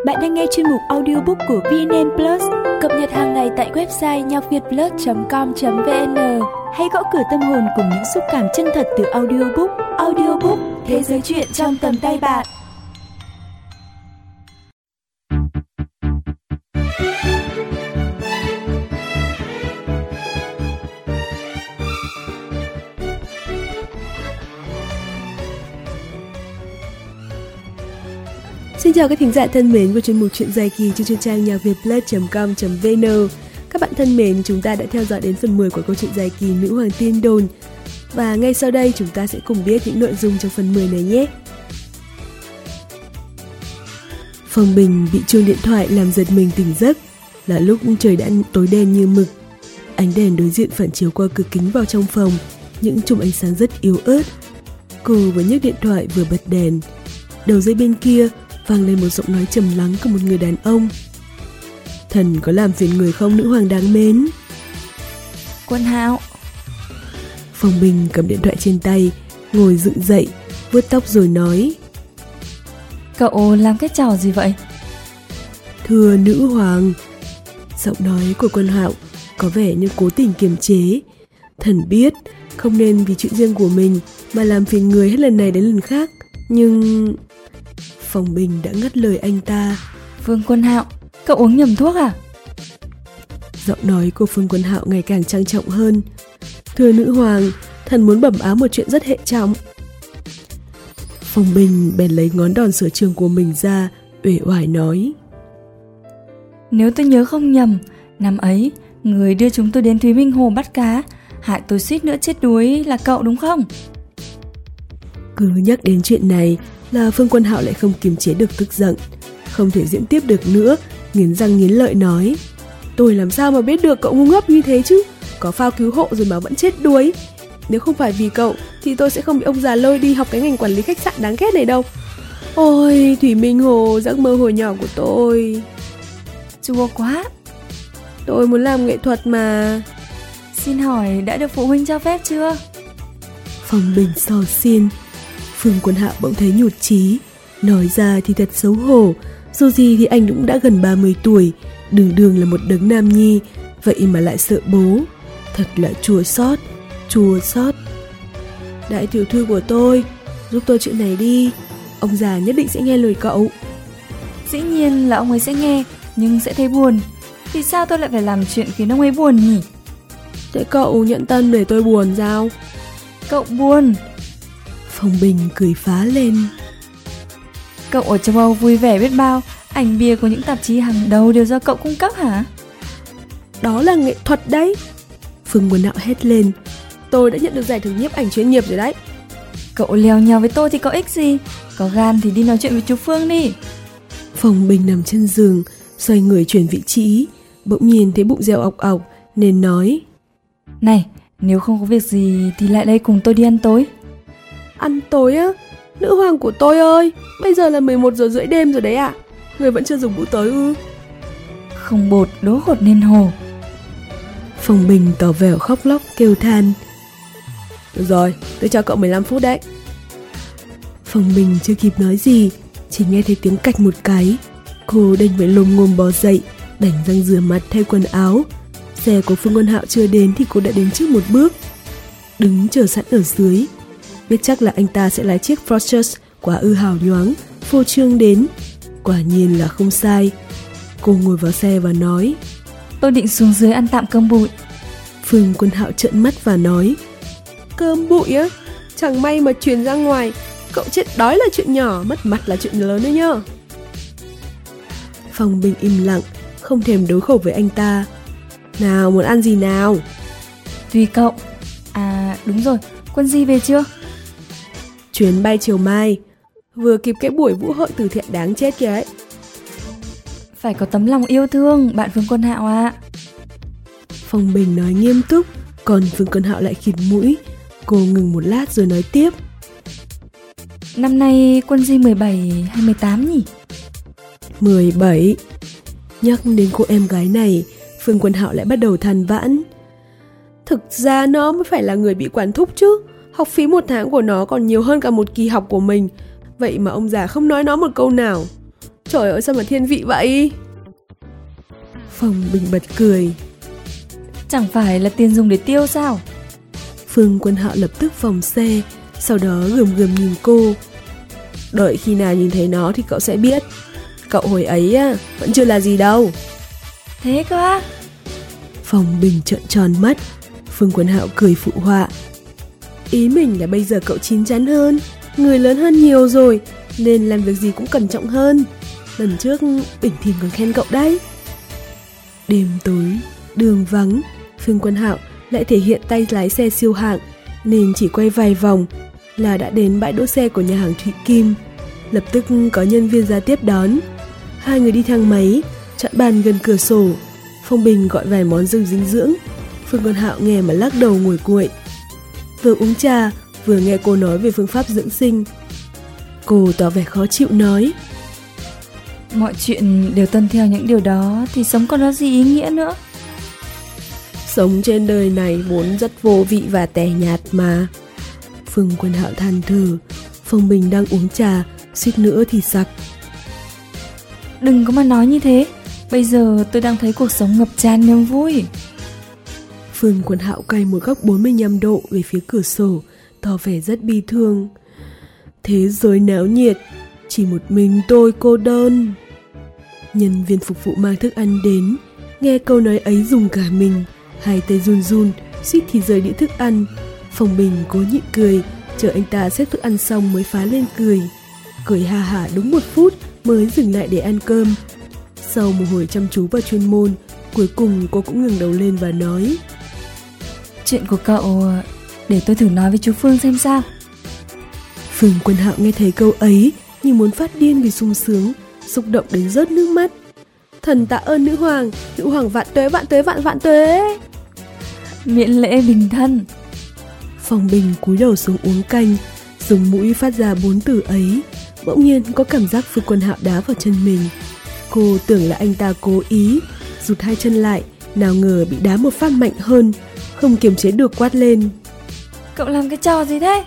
Bạn đang nghe chuyên mục audiobook của VNN Plus, cập nhật hàng ngày tại website nhacvietplus.com.vn. Hãy gõ cửa tâm hồn cùng những xúc cảm chân thật từ audiobook. Audiobook, thế giới truyện trong tầm tay bạn. Xin chào các thính giả thân mến của chuyên mục Chuyện dài kỳ trên trang nhacvietplus.com.vn. Các bạn thân mến, chúng ta đã theo dõi đến phần 10 của câu chuyện dài kỳ Nữ Hoàng Tiên Đồn. Và ngay sau đây chúng ta sẽ cùng biết những nội dung trong phần 10 này nhé. Phòng Bình bị chuông điện thoại làm giật mình tỉnh giấc. Là lúc trời đã tối đen như mực. Ánh đèn đối diện phản chiếu qua cửa kính vào trong phòng, những chùm ánh sáng rất yếu ớt. Cô vừa nhấc điện thoại vừa bật đèn. Đầu dây bên kia vang lên một giọng nói trầm lắng của một người đàn ông. Thần có làm phiền người không, nữ hoàng đáng mến? Quân Hạo. Phòng Bình cầm điện thoại trên tay, ngồi dựng dậy, vuốt tóc rồi nói: Cậu làm cái trò gì vậy? Thưa nữ hoàng. Giọng nói của Quân Hạo có vẻ như cố tình kiềm chế. Thần biết không nên vì chuyện riêng của mình mà làm phiền người hết lần này đến lần khác, nhưng... Phòng Bình đã ngắt lời anh ta. Vương Quân Hạo, cậu uống nhầm thuốc à? Giọng nói của Vương Quân Hạo ngày càng trang trọng hơn. Thưa nữ hoàng, thần muốn bẩm báo một chuyện rất hệ trọng. Phòng Bình bèn lấy ngón đòn sở trường của mình ra, uể oải nói: Nếu tôi nhớ không nhầm, năm ấy người đưa chúng tôi đến Thúy Minh Hồ bắt cá, hại tôi suýt nữa chết đuối là cậu đúng không? Cứ nhắc đến chuyện này là Vương Quân Hạo lại không kiềm chế được tức giận, không thể diễn tiếp được nữa, nghiến răng nghiến lợi nói: Tôi làm sao mà biết được cậu ngu ngốc như thế chứ, có phao cứu hộ rồi mà vẫn chết đuối. Nếu không phải vì cậu thì tôi sẽ không bị ông già lôi đi học cái ngành quản lý khách sạn đáng ghét này đâu. Ôi Thủy Minh Hồ, giấc mơ hồi nhỏ của tôi. Chua quá. Tôi muốn làm nghệ thuật mà. Xin hỏi đã được phụ huynh cho phép chưa? Phòng Bình xò xiên. Vương Quân Hạo bỗng thấy nhụt chí. Nói ra thì thật xấu hổ. Dù gì thì anh cũng đã gần 30 tuổi, đường đường là một đấng nam nhi, vậy mà lại sợ bố. Thật là chua xót, chua xót. Đại tiểu thư của tôi, giúp tôi chuyện này đi. Ông già nhất định sẽ nghe lời cậu. Dĩ nhiên là ông ấy sẽ nghe, nhưng sẽ thấy buồn. Vì sao tôi lại phải làm chuyện khiến ông ấy buồn nhỉ? Thế cậu nhận tân để tôi buồn sao? Cậu buồn? Phòng Bình cười phá lên. Cậu ở châu Âu vui vẻ biết bao, ảnh bìa của những tạp chí hàng đầu đều do cậu cung cấp hả? Đó là nghệ thuật đấy. Phương Quân Hạo hét lên. Tôi đã nhận được giải thưởng nhiếp ảnh chuyên nghiệp rồi đấy. Cậu lèo nhèo với tôi thì có ích gì? Có gan thì đi nói chuyện với chú Phương đi. Phòng Bình nằm trên giường, xoay người chuyển vị trí, bỗng nhiên thấy bụng reo ọc ọc nên nói: Này, nếu không có việc gì thì lại đây cùng tôi đi ăn tối. Ăn tối á? Nữ hoàng của tôi ơi, bây giờ là 11 giờ rưỡi đêm rồi đấy ạ. Người vẫn chưa dùng bữa tối ư? Không bột đố hột nên hồ. Phòng Bình tỏ vẻ khóc lóc kêu than. Được rồi, tôi cho cậu 15 phút đấy. Phòng Bình chưa kịp nói gì, chỉ nghe thấy tiếng cạch một cái. Cô đành phải lồm ngồm bò dậy, đánh răng rửa mặt thay quần áo. Xe của Phương Quân Hạo chưa đến thì cô đã đến trước một bước, đứng chờ sẵn ở dưới. Biết chắc là anh ta sẽ lái chiếc Fortress quá ư hào nhoáng, phô trương đến. Quả nhiên là không sai. Cô ngồi vào xe và nói: Tôi định xuống dưới ăn tạm cơm bụi. Phương Quân Hạo trợn mắt và nói: Cơm bụi á? Chẳng may mà truyền ra ngoài, cậu chết đói là chuyện nhỏ, mất mặt là chuyện lớn đấy nhá. Phòng Bình im lặng, không thèm đối khẩu với anh ta. Nào, muốn ăn gì nào? Tùy cậu. À đúng rồi, Quân Di về chưa? Chuyến bay chiều mai, vừa kịp cái buổi vũ hội từ thiện đáng chết kìa ấy. Phải có tấm lòng yêu thương, bạn Vương Quân Hạo ạ. Phòng Bình nói nghiêm túc, còn Vương Quân Hạo lại khịt mũi. Cô ngừng một lát rồi nói tiếp: Năm nay Quân Di 17 hay 18 nhỉ? 17. Nhắc đến cô em gái này, Phương Quân Hạo lại bắt đầu than vãn. Thực ra nó mới phải là người bị quản thúc chứ. Học phí một tháng của nó còn nhiều hơn cả một kỳ học của mình. Vậy mà ông già không nói nó một câu nào. Trời ơi sao mà thiên vị vậy? Phong Bình bật cười. Chẳng phải là tiền dùng để tiêu sao? Phương Quân Hạo lập tức vòng xe, sau đó gườm gườm nhìn cô. Đợi khi nào nhìn thấy nó thì cậu sẽ biết. Cậu hồi ấy á, vẫn chưa là gì đâu. Thế cơ á? Phong Bình trợn tròn mắt. Phương Quân Hạo cười phụ họa. Ý mình là bây giờ cậu chín chắn hơn, người lớn hơn nhiều rồi, nên làm việc gì cũng cẩn trọng hơn. Lần trước Bình Thìn còn khen cậu đấy. Đêm tối, đường vắng, Phương Quân Hạo lại thể hiện tay lái xe siêu hạng, nên chỉ quay vài vòng là đã đến bãi đỗ xe của nhà hàng Thụy Kim. Lập tức có nhân viên ra tiếp đón. Hai người đi thang máy, chọn bàn gần cửa sổ. Phong Bình gọi vài món dầu dinh dưỡng. Phương Quân Hạo nghe mà lắc đầu nguội nguội. Vừa uống trà, vừa nghe cô nói về phương pháp dưỡng sinh. Cô tỏ vẻ khó chịu nói. Mọi chuyện đều tuân theo những điều đó thì sống còn có gì ý nghĩa nữa. Sống trên đời này vốn rất vô vị và tẻ nhạt mà. Phương Quân Hạo than thở. Phong Bình đang uống trà, suýt nữa thì sặc. Đừng có mà nói như thế. Bây giờ tôi đang thấy cuộc sống ngập tràn niềm vui. Phương Quân Hạo quay một góc 45 độ về phía cửa sổ, tỏ vẻ rất bi thương. Thế giới náo nhiệt, chỉ một mình tôi cô đơn. Nhân viên phục vụ mang thức ăn đến, nghe câu nói ấy dùng cả mình, hai tay run run, suýt thì rời đĩa thức ăn. Phong Bình cố nhịn cười, chờ anh ta xếp thức ăn xong mới phá lên cười. Cười ha hả đúng 1 phút mới dừng lại để ăn cơm. Sau một hồi chăm chú vào chuyên môn, cuối cùng cô cũng ngẩng đầu lên và nói. Chuyện của cậu để tôi thử nói với chú Phương xem sao. Phương Quân Hạo nghe thấy câu ấy như muốn phát điên vì sung sướng, xúc động đến rớt nước mắt. Thần tạ ơn nữ hoàng vạn tuế vạn tuế vạn vạn tuế. Miễn lễ bình thân. Phong Bình cúi đầu xuống uống canh, dùng mũi phát ra 4 từ ấy. Bỗng nhiên có cảm giác Phương Quân Hạo đá vào chân mình. Cô tưởng là anh ta cố ý, rụt hai chân lại, nào ngờ bị đá một phát mạnh hơn, không kiềm chế được quát lên. Cậu làm cái trò gì thế?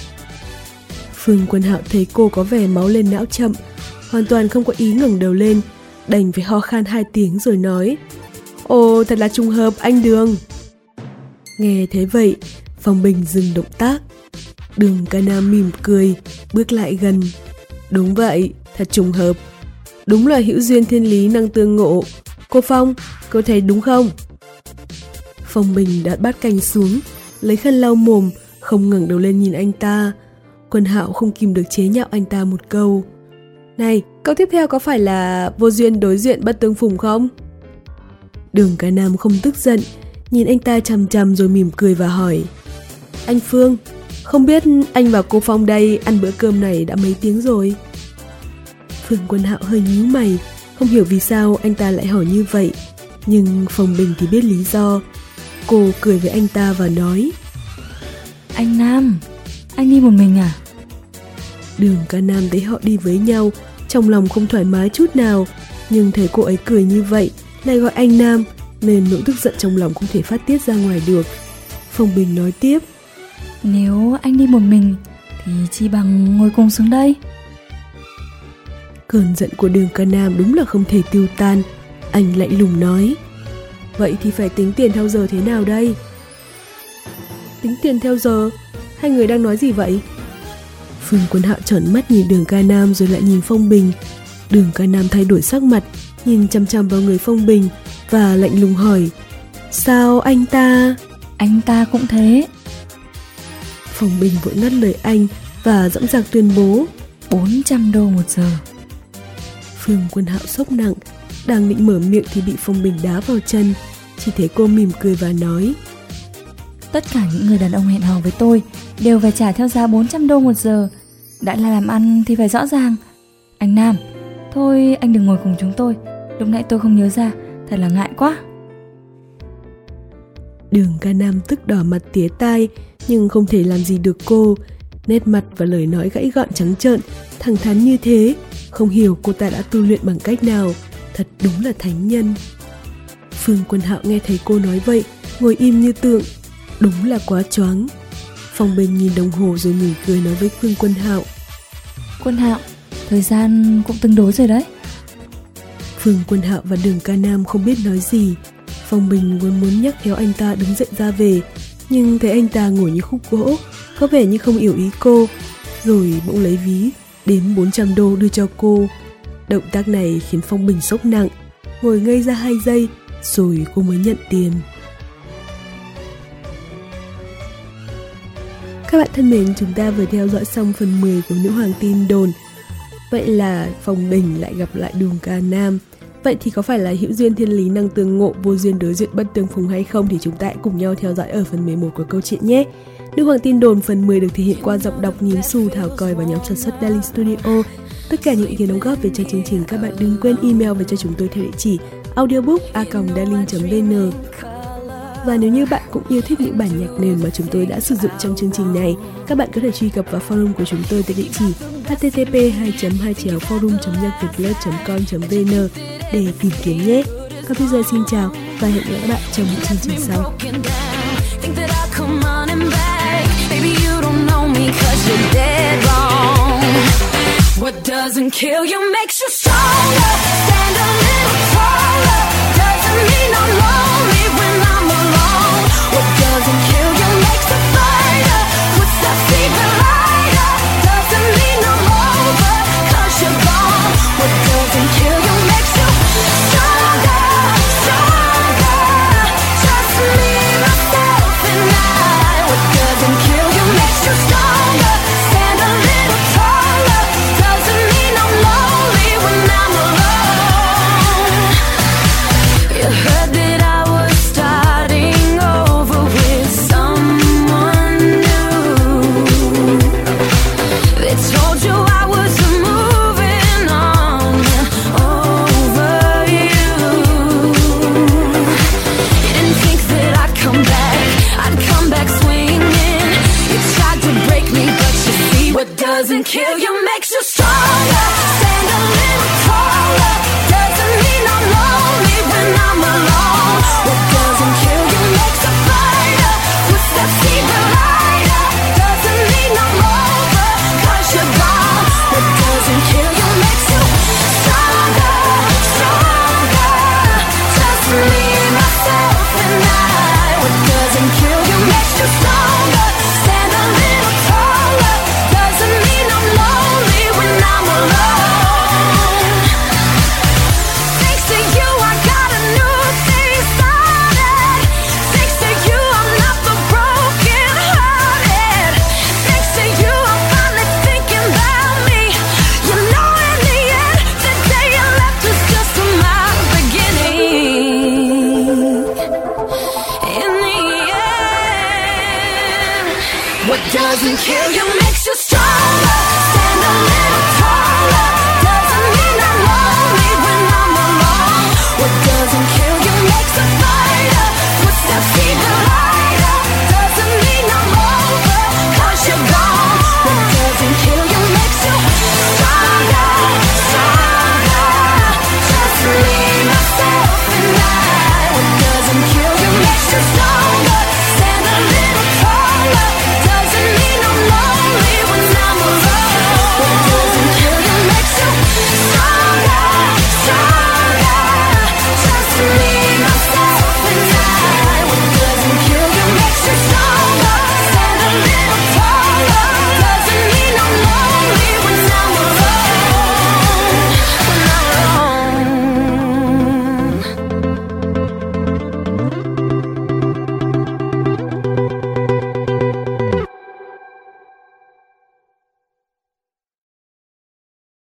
Phương Quân Hạo thấy cô có vẻ máu lên não chậm, hoàn toàn không có ý ngẩng đầu lên, đành phải ho khan 2 tiếng rồi nói. Ồ, thật là trùng hợp anh Đường. Nghe thế vậy, Phong Bình dừng động tác. Đường Ca Nam mỉm cười, bước lại gần. Đúng vậy, thật trùng hợp. Đúng là hữu duyên thiên lý năng tương ngộ. Cô Phong, cô thấy đúng không? Phong Bình đặt bát canh xuống, lấy khăn lau mồm, không ngẩng đầu lên nhìn anh ta. Quân Hạo không kìm được chế nhạo anh ta một câu. Này, câu tiếp theo có phải là vô duyên đối diện bất tương phùng không? Đường Ca Nam không tức giận, nhìn anh ta chằm chằm rồi mỉm cười và hỏi. Anh Phương, không biết anh và cô Phong đây ăn bữa cơm này đã mấy tiếng rồi? Phương Quân Hạo hơi nhíu mày, không hiểu vì sao anh ta lại hỏi như vậy. Nhưng Phong Bình thì biết lý do. Cô cười với anh ta và nói. Anh Nam, anh đi một mình à? Đường Ca Nam thấy họ đi với nhau, trong lòng không thoải mái chút nào. Nhưng thấy cô ấy cười như vậy, lại gọi anh Nam, nên nỗi tức giận trong lòng không thể phát tiết ra ngoài được. Phong Bình nói tiếp. Nếu anh đi một mình thì chi bằng ngồi cùng xuống đây. Cơn giận của Đường Ca Nam đúng là không thể tiêu tan. Anh lạnh lùng nói. Vậy thì phải tính tiền theo giờ thế nào đây? Tính tiền theo giờ? Hai người đang nói gì vậy? Phương Quân Hạo trợn mắt nhìn Đường Ca Nam rồi lại nhìn Phong Bình. Đường Ca Nam thay đổi sắc mặt, nhìn chằm chằm vào người Phong Bình và lạnh lùng hỏi. Sao anh ta? Anh ta cũng thế. Phong Bình vội ngắt lời anh và dõng dạc tuyên bố 400 đô 1 giờ. Phương Quân Hạo sốc nặng, đang định mở miệng thì bị Phong Bình đá vào chân. Chỉ thấy cô mỉm cười và nói. Tất cả những người đàn ông hẹn hò với tôi đều phải trả theo giá 400 đô 1 giờ. Đã là làm ăn thì phải rõ ràng. Anh Nam, thôi anh đừng ngồi cùng chúng tôi. Lúc nãy tôi không nhớ ra, thật là ngại quá. Đường Ca Nam tức đỏ mặt tía tai, nhưng không thể làm gì được cô. Nét mặt và lời nói gãy gọn trắng trợn, thẳng thắn như thế. Không hiểu cô ta đã tu luyện bằng cách nào. Thật đúng là thánh nhân. Phương Quân Hạo nghe thấy cô nói vậy, ngồi im như tượng. Đúng là quá choáng. Phong Bình nhìn đồng hồ rồi mỉm cười nói với Phương Quân Hạo. Quân Hạo, thời gian cũng tương đối rồi đấy. Phương Quân Hạo và Đường Ca Nam không biết nói gì. Phong Bình muốn nhắc theo anh ta đứng dậy ra về, nhưng thấy anh ta ngồi như khúc gỗ, có vẻ như không hiểu ý cô, rồi bỗng lấy ví, đếm 400 đô đưa cho cô. Động tác này khiến Phong Bình sốc nặng, ngồi ngây ra 2 giây, rồi cô mới nhận tiền. Các bạn thân mến, chúng ta vừa theo dõi xong phần 10 của Nữ Hoàng Tin Đồn. Vậy là Phong Bình lại gặp lại Đường Ca Nam. Vậy thì có phải là hữu duyên thiên lý năng tương ngộ, vô duyên đối diện bất tương phùng hay không, thì chúng ta hãy cùng nhau theo dõi ở phần 11 của câu chuyện nhé. Nữ Hoàng Tin Đồn phần 10 được thể hiện qua giọng đọc Nhím Xù, Thảo Còi và nhóm sản xuất Darling Studio. Tất cả những ý kiến đóng góp về cho chương trình, các bạn đừng quên email về cho chúng tôi theo địa chỉ audiobook@darling.vn. Và nếu như bạn cũng yêu thích những bản nhạc nền mà chúng tôi đã sử dụng trong chương trình này, các bạn có thể truy cập vào forum của chúng tôi tại địa chỉ http://forum.nhacvietplus.com.vn để tìm kiếm nhé. Còn bây giờ xin chào và hẹn gặp lại các bạn trong những chương trình sau. What doesn't kill you makes you stronger. Stand a little taller. Doesn't mean I'm lonely when I'm alone. What doesn't kill you makes a fighter. Footsteps even lighter. Doesn't mean I'm over, 'cause you're gone. What doesn't kill you makes you stronger, stronger. Just me, myself, and I. What doesn't kill you makes you stronger. Stand a little taller. Doesn't mean I'm lonely when I'm alone. You heard that I was starting over with someone new. They told you I was moving on over you. You didn't think that I'd come back swinging. You tried to break me, but you see what doesn't kill you makes you stronger. Stand a little taller. Doesn't mean I'm lonely when I'm alone. What doesn't kill you makes a fighter. Footsteps even lighter. Doesn't mean I'm over, 'cause you're gone. What doesn't kill you makes you stronger, stronger. Just me, myself, and I. What doesn't kill you makes you stronger. Stand a little taller. Doesn't mean I'm lonely when I'm alone. Thanks to you, I got a new thing started. Thanks to you, I'm not the broken hearted. Thanks to you, I'm finally thinking about me. You know, in the end, the day you left was just my beginning. In the end, what doesn't kill you makes you stronger.